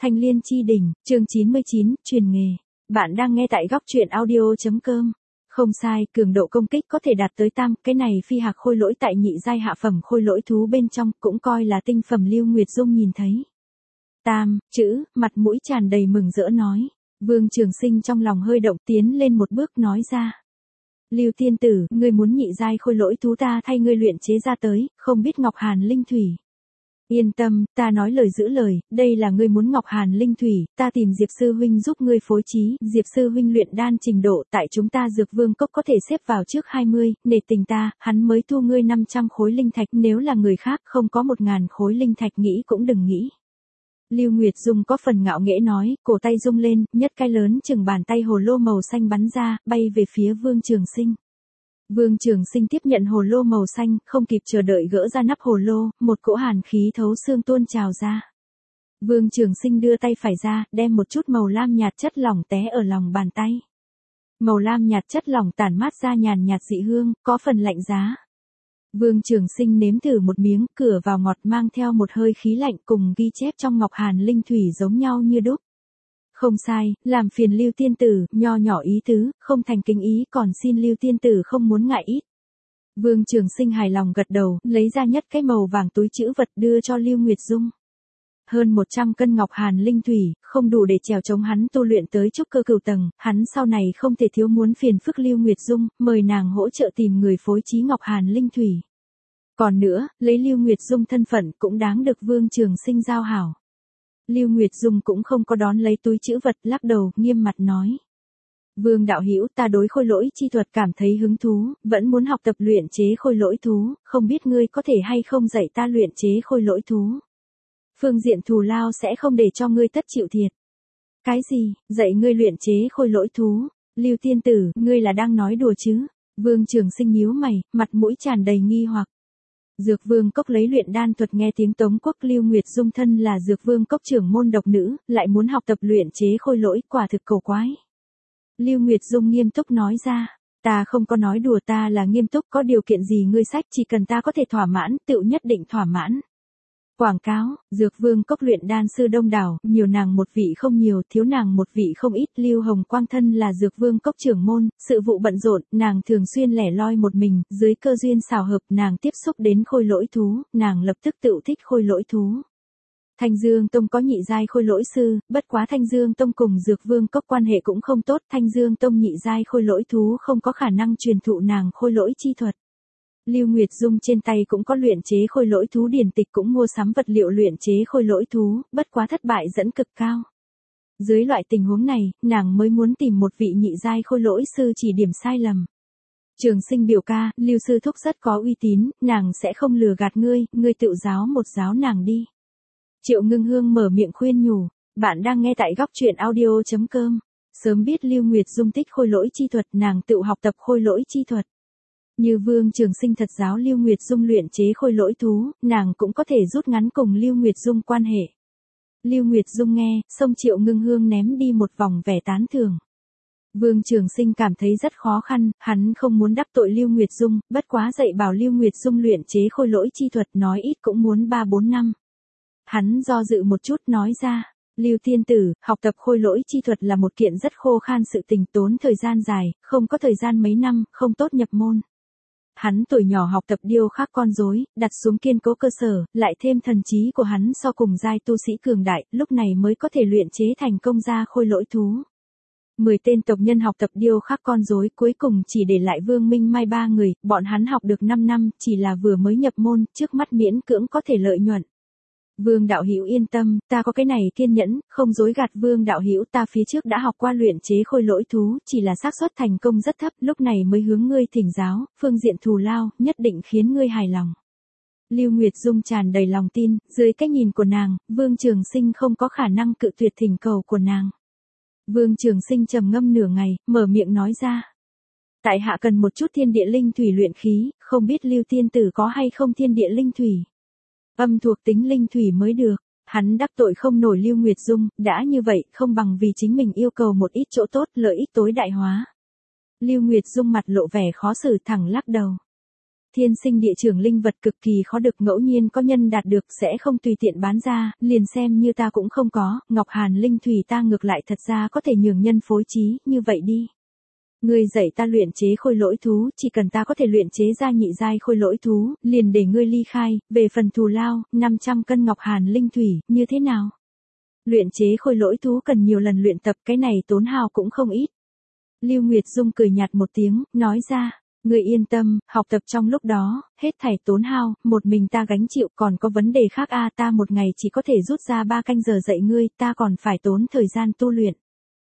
Thanh Liên Chi Đỉnh, chương 99, truyền nghề. Bạn đang nghe tại góc truyện audio.com. Không sai, cường độ công kích có thể đạt tới tam, cái này phi hạc khôi lỗi tại nhị giai hạ phẩm khôi lỗi thú bên trong cũng coi là tinh phẩm. Lưu Nguyệt Dung nhìn thấy tam chữ, mặt mũi tràn đầy mừng rỡ nói. Vương Trường Sinh trong lòng hơi động, tiến lên một bước nói ra. Lưu tiên tử, ngươi muốn nhị giai khôi lỗi thú ta thay ngươi luyện chế ra tới, không biết Ngọc Hàn Linh Thủy. Yên tâm, ta nói lời giữ lời, đây là ngươi muốn Ngọc Hàn Linh Thủy, ta tìm Diệp Sư Huynh giúp ngươi phối trí. Diệp Sư Huynh luyện đan trình độ tại chúng ta Dược Vương Cốc có thể xếp vào trước 20, nể tình ta, hắn mới thu ngươi 500 khối linh thạch, nếu là người khác không có 1000 khối linh thạch nghĩ cũng đừng nghĩ. Lưu Nguyệt Dung có phần ngạo nghễ nói, cổ tay rung lên, nhất cái lớn chừng bàn tay hồ lô màu xanh bắn ra, bay về phía Vương Trường Sinh. Vương Trường Sinh tiếp nhận hồ lô màu xanh, không kịp chờ đợi gỡ ra nắp hồ lô, một cỗ hàn khí thấu xương tuôn trào ra. Vương Trường Sinh đưa tay phải ra, đem một chút màu lam nhạt chất lỏng té ở lòng bàn tay. Màu lam nhạt chất lỏng tản mát ra nhàn nhạt dị hương, có phần lạnh giá. Vương Trường Sinh nếm thử một miếng, cửa vào ngọt mang theo một hơi khí lạnh cùng ghi chép trong Ngọc Hàn Linh Thủy giống nhau như đúc. Không sai, làm phiền Lưu tiên tử, nho nhỏ ý tứ, không thành kính ý, còn xin Lưu tiên tử không muốn ngại ít. Vương Trường Sinh hài lòng gật đầu, lấy ra nhất cái màu vàng túi trữ vật đưa cho Lưu Nguyệt Dung. Hơn 100 cân Ngọc Hàn Linh Thủy, không đủ để chèo chống hắn tu luyện tới trúc cơ cửu tầng, hắn sau này không thể thiếu muốn phiền phức Lưu Nguyệt Dung, mời nàng hỗ trợ tìm người phối trí Ngọc Hàn Linh Thủy. Còn nữa, lấy Lưu Nguyệt Dung thân phận cũng đáng được Vương Trường Sinh giao hảo. Lưu Nguyệt Dung cũng không có đón lấy túi trữ vật, lắc đầu, nghiêm mặt nói. Vương đạo hữu, ta đối khôi lỗi chi thuật cảm thấy hứng thú, vẫn muốn học tập luyện chế khôi lỗi thú, không biết ngươi có thể hay không dạy ta luyện chế khôi lỗi thú. Phương diện thù lao sẽ không để cho ngươi tất chịu thiệt. Cái gì, dạy ngươi luyện chế khôi lỗi thú? Lưu tiên tử, ngươi là đang nói đùa chứ? Vương Trường Sinh nhíu mày, mặt mũi tràn đầy nghi hoặc. Dược Vương Cốc lấy luyện đan thuật nghe tiếng Tống Quốc. Lưu Nguyệt Dung thân là Dược Vương Cốc trưởng môn độc nữ, lại muốn học tập luyện chế khôi lỗi, quả thực cổ quái. Lưu Nguyệt Dung nghiêm túc nói ra, ta không có nói đùa, ta là nghiêm túc, có điều kiện gì ngươi sách, chỉ cần ta có thể thỏa mãn, tựu nhất định thỏa mãn. Quảng cáo, Dược Vương Cốc luyện đan sư đông đảo, nhiều nàng một vị không nhiều, thiếu nàng một vị không ít. Lưu Hồng Quang thân là Dược Vương Cốc trưởng môn, sự vụ bận rộn, nàng thường xuyên lẻ loi một mình, dưới cơ duyên xào hợp nàng tiếp xúc đến khôi lỗi thú, nàng lập tức tự thích khôi lỗi thú. Thanh Dương Tông có nhị giai khôi lỗi sư, bất quá Thanh Dương Tông cùng Dược Vương Cốc quan hệ cũng không tốt, Thanh Dương Tông nhị giai khôi lỗi thú không có khả năng truyền thụ nàng khôi lỗi chi thuật. Lưu Nguyệt Dung trên tay cũng có luyện chế khôi lỗi thú điển tịch, cũng mua sắm vật liệu luyện chế khôi lỗi thú, bất quá thất bại dẫn cực cao. Dưới loại tình huống này, nàng mới muốn tìm một vị nhị giai khôi lỗi sư chỉ điểm sai lầm. Trường Sinh biểu ca, Lưu sư thúc rất có uy tín, nàng sẽ không lừa gạt ngươi, ngươi tự giáo một giáo nàng đi. Triệu Ngưng Hương mở miệng khuyên nhủ, bạn đang nghe tại góc truyện audio.com. Sớm biết Lưu Nguyệt Dung thích khôi lỗi chi thuật, nàng tự học tập khôi lỗi chi thuật. Như Vương Trường Sinh thật giáo Lưu Nguyệt Dung luyện chế khôi lỗi thú, nàng cũng có thể rút ngắn cùng Lưu Nguyệt Dung quan hệ. Lưu Nguyệt Dung nghe, xong Triệu Ngưng Hương ném đi một vòng vẻ tán thưởng. Vương Trường Sinh cảm thấy rất khó khăn, hắn không muốn đắc tội Lưu Nguyệt Dung, bất quá dạy bảo Lưu Nguyệt Dung luyện chế khôi lỗi chi thuật nói ít cũng muốn 3-4 năm. Hắn do dự một chút nói ra, Lưu tiên tử, học tập khôi lỗi chi thuật là một kiện rất khô khan sự tình, tốn thời gian dài, không có thời gian mấy năm, không tốt nhập môn. Hắn tuổi nhỏ học tập điêu khắc con rối, đặt xuống kiên cố cơ sở, lại thêm thần trí của hắn so cùng giai tu sĩ cường đại, lúc này mới có thể luyện chế thành công ra khôi lỗi thú. 10 tên tộc nhân học tập điêu khắc con rối, cuối cùng chỉ để lại Vương Minh Mai 3 người, bọn hắn học được 5 năm, chỉ là vừa mới nhập môn, trước mắt miễn cưỡng có thể lợi nhuận. Vương đạo hữu yên tâm, ta có cái này kiên nhẫn, không dối gạt Vương đạo hữu, ta phía trước đã học qua luyện chế khôi lỗi thú, chỉ là xác suất thành công rất thấp, lúc này mới hướng ngươi thỉnh giáo, phương diện thù lao, nhất định khiến ngươi hài lòng. Lưu Nguyệt Dung tràn đầy lòng tin, dưới cái nhìn của nàng, Vương Trường Sinh không có khả năng cự tuyệt thỉnh cầu của nàng. Vương Trường Sinh trầm ngâm nửa ngày, mở miệng nói ra. Tại hạ cần một chút thiên địa linh thủy luyện khí, không biết Lưu tiên tử có hay không thiên địa linh thủy. Âm thuộc tính linh thủy mới được, hắn đắc tội không nổi Lưu Nguyệt Dung, đã như vậy không bằng vì chính mình yêu cầu một ít chỗ tốt, lợi ích tối đại hóa. Lưu Nguyệt Dung mặt lộ vẻ khó xử, thẳng lắc đầu. thiên sinh địa trưởng linh vật cực kỳ khó được, ngẫu nhiên có nhân đạt được sẽ không tùy tiện bán ra, liền xem như ta cũng không có, Ngọc Hàn linh thủy ta ngược lại thật ra có thể nhường nhân phối trí, như vậy đi. Ngươi dạy ta luyện chế khôi lỗi thú, chỉ cần ta có thể luyện chế ra nhị giai khôi lỗi thú, liền để ngươi ly khai, về phần thù lao, 500 cân Ngọc Hàn linh thủy, như thế nào? Luyện chế khôi lỗi thú cần nhiều lần luyện tập, cái này tốn hao cũng không ít. Lưu Nguyệt Dung cười nhạt một tiếng, nói ra, ngươi yên tâm, học tập trong lúc đó, hết thảy tốn hao, một mình ta gánh chịu, còn có vấn đề khác ta một ngày chỉ có thể rút ra 3 canh giờ dạy ngươi, ta còn phải tốn thời gian tu luyện.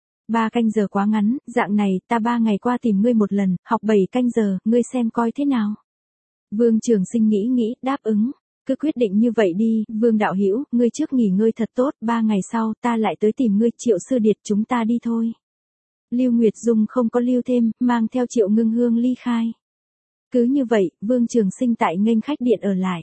3 canh giờ quá ngắn, dạng này, ta 3 ngày qua tìm ngươi một lần, học 7 canh giờ, ngươi xem coi thế nào. Vương Trường Sinh nghĩ, đáp ứng. Cứ quyết định như vậy đi, Vương đạo hữu, ngươi trước nghỉ ngơi thật tốt, 3 ngày sau, ta lại tới tìm ngươi, Triệu Sư Điệt, chúng ta đi thôi. Lưu Nguyệt Dung không có lưu thêm, mang theo Triệu Ngưng Hương ly khai. Cứ như vậy, Vương Trường Sinh tại nghênh khách điện ở lại.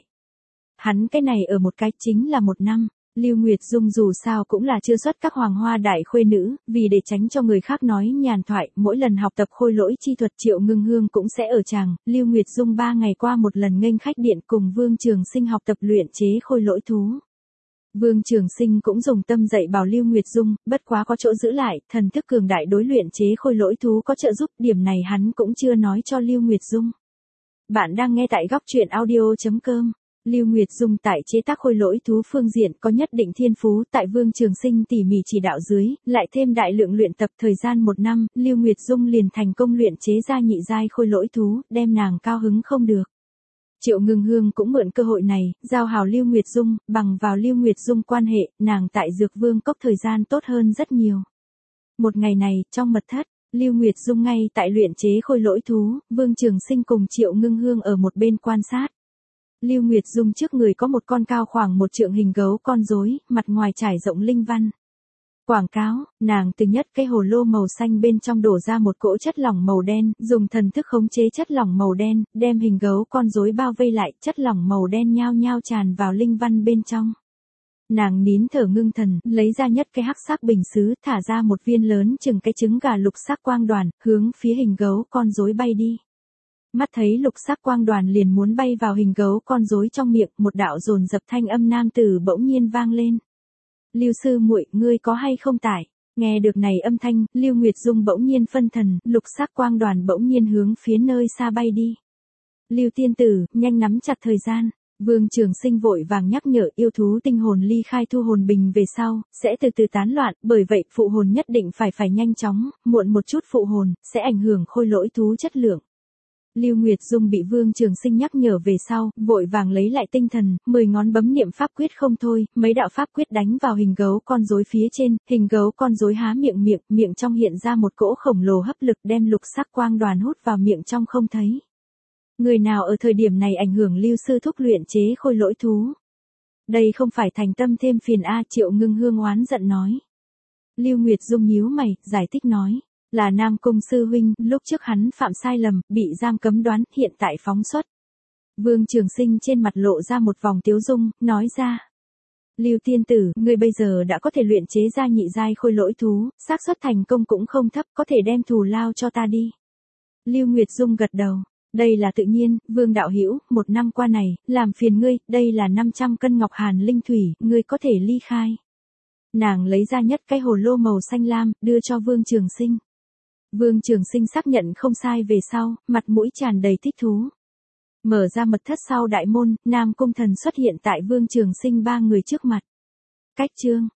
Hắn cái này ở một cái chính là 1 năm. Lưu Nguyệt Dung dù sao cũng là chưa xuất các hoàng hoa đại khuê nữ, vì để tránh cho người khác nói nhàn thoại, mỗi lần học tập khôi lỗi chi thuật Triệu Ngưng Hương cũng sẽ ở tràng, Lưu Nguyệt Dung 3 ngày qua một lần nghênh khách điện cùng Vương Trường Sinh học tập luyện chế khôi lỗi thú. Vương Trường Sinh cũng dùng tâm dạy bảo Lưu Nguyệt Dung, bất quá có chỗ giữ lại, thần thức cường đại đối luyện chế khôi lỗi thú có trợ giúp, điểm này hắn cũng chưa nói cho Lưu Nguyệt Dung. Bạn đang nghe tại góc truyện audio.com. Lưu Nguyệt Dung tại chế tác khôi lỗi thú phương diện có nhất định thiên phú, tại Vương Trường Sinh tỉ mỉ chỉ đạo dưới, lại thêm đại lượng luyện tập thời gian 1 năm, Lưu Nguyệt Dung liền thành công luyện chế ra nhị giai khôi lỗi thú, đem nàng cao hứng không được. Triệu Ngưng Hương cũng mượn cơ hội này, giao hảo Lưu Nguyệt Dung, bằng vào Lưu Nguyệt Dung quan hệ, nàng tại Dược Vương Cốc thời gian tốt hơn rất nhiều. Một ngày này, trong mật thất, Lưu Nguyệt Dung ngay tại luyện chế khôi lỗi thú, Vương Trường Sinh cùng Triệu Ngưng Hương ở một bên quan sát. Lưu Nguyệt Dung trước người có một con cao khoảng 1 trượng hình gấu con rối, mặt ngoài trải rộng linh văn. Quảng cáo, nàng từ nhất cái hồ lô màu xanh bên trong đổ ra một cỗ chất lỏng màu đen, dùng thần thức khống chế chất lỏng màu đen, đem hình gấu con rối bao vây lại, chất lỏng màu đen nhao nhao tràn vào linh văn bên trong. Nàng nín thở ngưng thần, lấy ra nhất cái hắc sắc bình sứ, thả ra một viên lớn chừng cái trứng gà lục sắc quang đoàn, hướng phía hình gấu con rối bay đi. Mắt thấy lục sắc quang đoàn liền muốn bay vào hình gấu con rối trong miệng, một đạo dồn dập thanh âm nam tử bỗng nhiên vang lên. Lưu sư muội, ngươi có hay không tải? Nghe được này âm thanh, Lưu Nguyệt Dung bỗng nhiên phân thần, lục sắc quang đoàn bỗng nhiên hướng phía nơi xa bay đi. Lưu tiên tử, nhanh nắm chặt thời gian. Vương Trường Sinh vội vàng nhắc nhở, yêu thú tinh hồn ly khai thu hồn bình về sau, sẽ từ từ tán loạn, bởi vậy phụ hồn nhất định phải nhanh chóng, muộn một chút phụ hồn, sẽ ảnh hưởng khôi lỗi thú chất lượng. Lưu Nguyệt Dung bị Vương Trường Sinh nhắc nhở về sau, vội vàng lấy lại tinh thần, 10 ngón bấm niệm pháp quyết không thôi, mấy đạo pháp quyết đánh vào hình gấu con rối phía trên, hình gấu con rối há miệng trong hiện ra một cỗ khổng lồ hấp lực đem lục sắc quang đoàn hút vào miệng trong không thấy. Người nào ở thời điểm này ảnh hưởng Lưu sư thúc luyện chế khôi lỗi thú? Đây không phải thành tâm thêm phiền Triệu Ngưng Hương oán giận nói. Lưu Nguyệt Dung nhíu mày, giải thích nói. Là Nam Cung sư huynh, lúc trước hắn phạm sai lầm, bị giam cấm đoán, hiện tại phóng xuất. Vương Trường Sinh trên mặt lộ ra một vòng tiếu dung, nói ra. Lưu tiên tử, ngươi bây giờ đã có thể luyện chế ra nhị giai khôi lỗi thú, xác suất thành công cũng không thấp, có thể đem thù lao cho ta đi. Lưu Nguyệt Dung gật đầu. Đây là tự nhiên, Vương đạo hữu, 1 năm qua này, làm phiền ngươi, đây là 500 cân Ngọc Hàn linh thủy, ngươi có thể ly khai. Nàng lấy ra nhất cái hồ lô màu xanh lam, đưa cho Vương Trường Sinh. Vương Trường Sinh xác nhận không sai về sau, mặt mũi tràn đầy thích thú. Mở ra mật thất sau đại môn, Nam Cung Thần xuất hiện tại Vương Trường Sinh 3 người trước mặt. Cách chương